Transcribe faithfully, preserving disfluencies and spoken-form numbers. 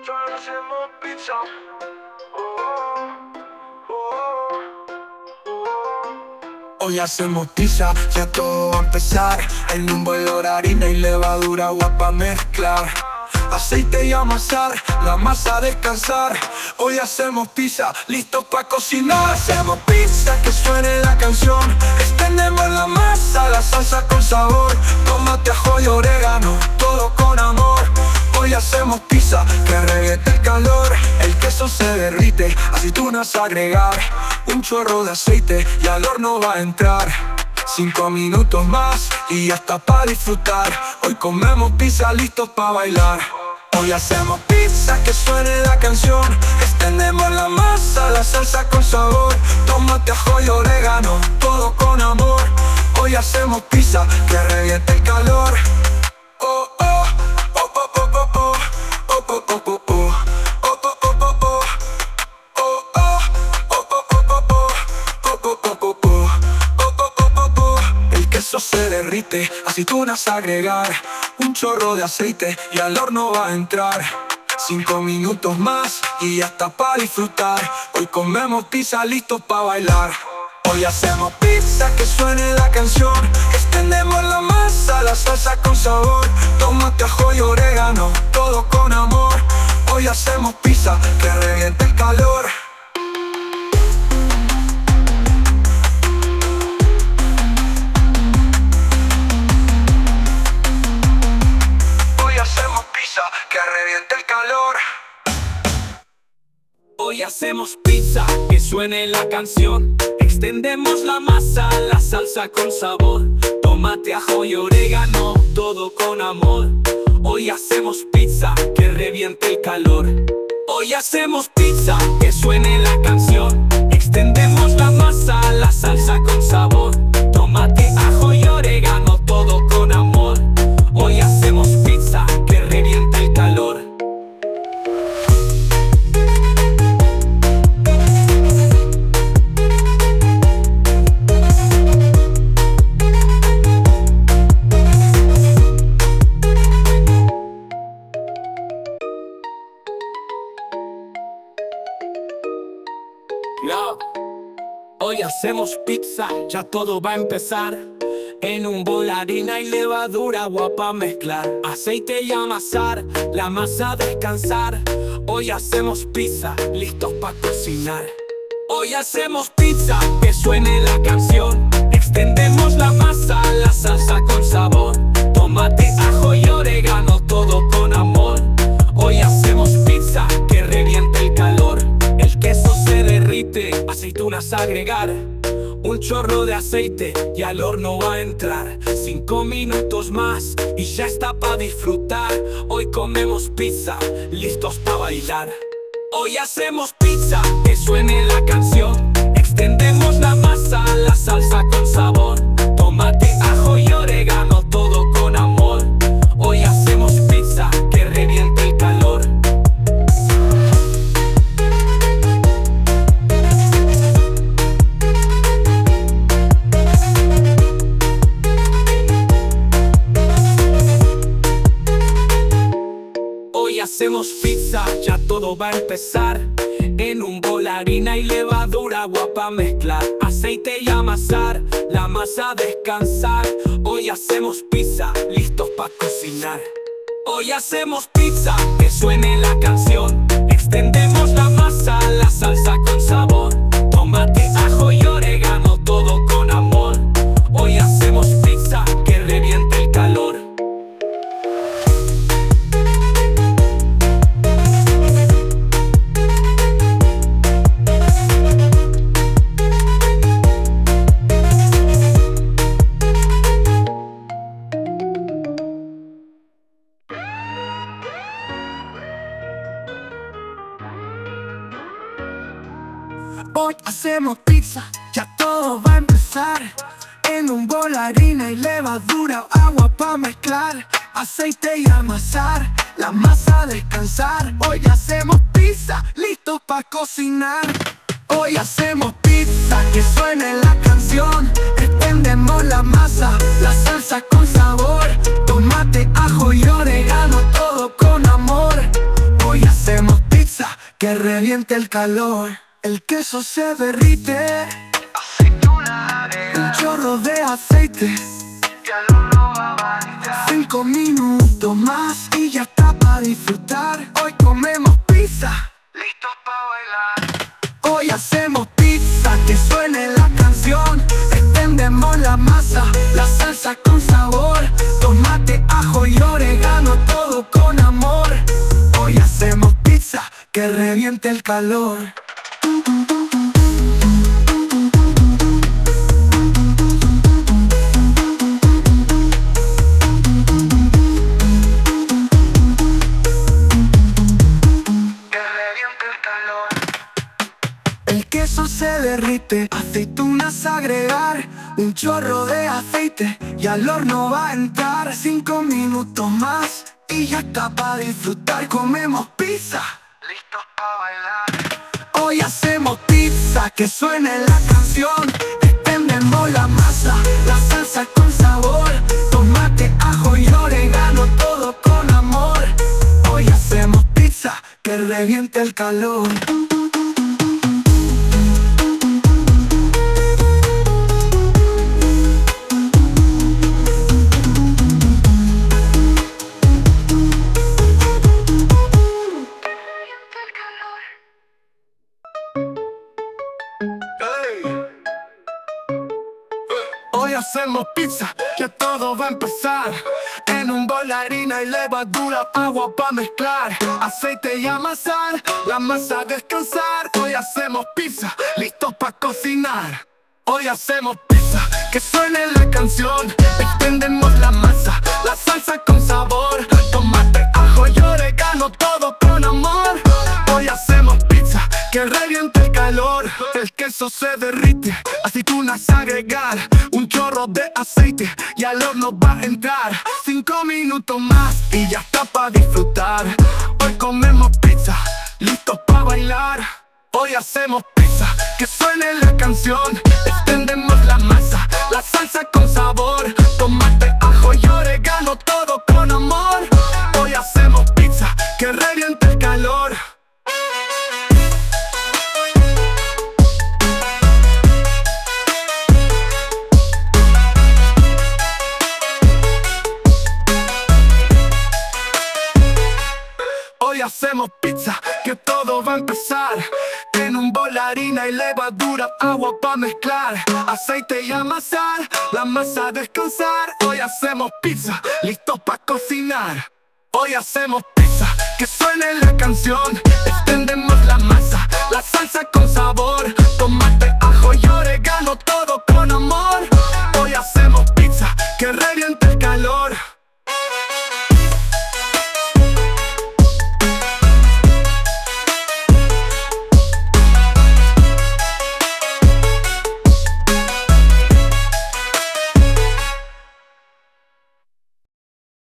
Solo hacemos pizza. Oh, oh, oh. Hoy hacemos pizza, ya todo va a empezar. En un bol de harina y levadura, agua pa' mezclar. Aceite y amasar, la masa a descansar. Hoy hacemos pizza, listos pa' cocinar. Hacemos pizza, que suene la canción. Extendemos la masa, la salsa con sabor. Tomate, ajo y orégano, todo con amor. Hoy hacemos pizza, que reviente el calor. El queso se derrite, aceitunas agregar. Un chorro de aceite y al horno va a entrar. Cinco minutos más y ya está pa' disfrutar. Hoy comemos pizza, listos pa' bailar. Hoy hacemos pizza, que suene la canción. Extendemos la masa, la salsa con sabor. Tomate, ajo y orégano, todo con amor. Hoy hacemos pizza, que reviente el calor. Oh, oh, oh, oh, oh, oh, oh, oh, oh, oh, oh, oh. Se derrite, aceitunas agregar. Un chorro de aceite y al horno va a entrar. Cinco minutos más y ya está pa' disfrutar. Hoy comemos pizza, listos pa' bailar. Hoy hacemos pizza, que suene la canción. Extendemos la masa, la salsa con sabor. Tomate, ajo y orégano, todo con amor. Hoy hacemos pizza, que reviente el calor. Que reviente el calor. Hoy hacemos pizza, que suene la canción. Extendemos la masa, la salsa con sabor. Tomate, ajo y orégano, todo con amor. Hoy hacemos pizza, que reviente el calor. Hoy hacemos pizza, que suene la canción. Extendemos la masa, la salsa con sabor. Tomate, ajo y orégano, todo con amor. Hoy hacemos pizza, que reviente el calor. No. Hoy hacemos pizza, ya todo va a empezar. En un bol harina y levadura, agua pa' mezclar. Aceite y amasar, la masa a descansar. Hoy hacemos pizza, listos pa' cocinar. Hoy hacemos pizza, que suene la canción. Extendemos la masa, la salsa con sabor. Tomate, ajo y orégano, todo con amor. Hoy hacemos pizza, que reviente el calor. El queso se derrite, aceitunas agregar. Un chorro de aceite y al horno va a entrar. Cinco minutos más y ya está pa' disfrutar. Hoy comemos pizza, listos pa' bailar. Hoy hacemos pizza, que suene la canción. Extendemos la masa, la salsa con sabor. Tomate, ajo y orégano, todo con amor. Hoy hacemos pizza, que reviente el calor. Hoy hacemos pizza, ya todo va a empezar. En un bol harina y levadura, agua pa' mezclar. Aceite y amasar, la masa a descansar. Hoy hacemos pizza, listos pa' cocinar. Hoy hacemos pizza, que suene la canción. Extendemos la masa, la salsa con sabor. Tomate, ajo y orégano, todo con amor. Hoy hacemos pizza, que reviente el calor. Hoy hacemos pizza, ya todo va a empezar. En un bol harina y levadura, agua pa' mezclar. Aceite y amasar, la masa a descansar. Hoy hacemos pizza, listos pa' cocinar. Hoy hacemos pizza, que suene la canción. Extendemos la masa, la salsa con sabor. Tomate, ajo y orégano, todo con amor. Hoy hacemos reviente el calor. El queso se derrite, aceituna agrega, un chorro de aceite y al horno va a variar. Cinco minutos más y ya está para disfrutar. Hoy comemos pizza, listos para bailar. Hoy hacemos pizza, que suene la canción. Extendemos la masa, la salsa con sabor, tomate, ajo y orégano, todo con amor. Hoy hacemos pizza, que reviente el calor. El queso se derrite, aceitunas agregar, un chorro de aceite y al horno va a entrar. Cinco minutos más y ya está para disfrutar. Comemos pizza, listos para bailar. Hoy hacemos pizza, que suene la canción. Extendemos la masa, la salsa con sabor, tomate, ajo y orégano, todo con amor. Hoy hacemos pizza, que reviente el calor. Hoy hacemos pizza, ya todo va a empezar. En un bol harina y levadura, agua pa' mezclar, aceite y amasar, la masa a descansar. Hoy hacemos pizza, listos pa' cocinar. Hoy hacemos pizza, que suene la canción. Extendemos la masa, la salsa con sabor, tomate, ajo y orégano, todo con amor. Hoy hacemos pizza, que reviente el calor. El queso se derrite, aceitunas agregar, un chorro de aceite y al horno va a entrar. Cinco minutos más y ya está para disfrutar. Hoy comemos pizza, listos para bailar. Hoy hacemos pizza, que suene la canción. Extendemos la masa, la salsa con sabor, tomate, ajo y orégano, todo con amor. Hoy hacemos pizza, que reviente el calor. Hoy hacemos pizza, que todo va a empezar. En un bol harina y levadura, agua pa' mezclar, aceite y amasar, la masa a descansar. Hoy hacemos pizza, listos pa' cocinar. Hoy hacemos pizza, que suene la canción. Extendemos la masa,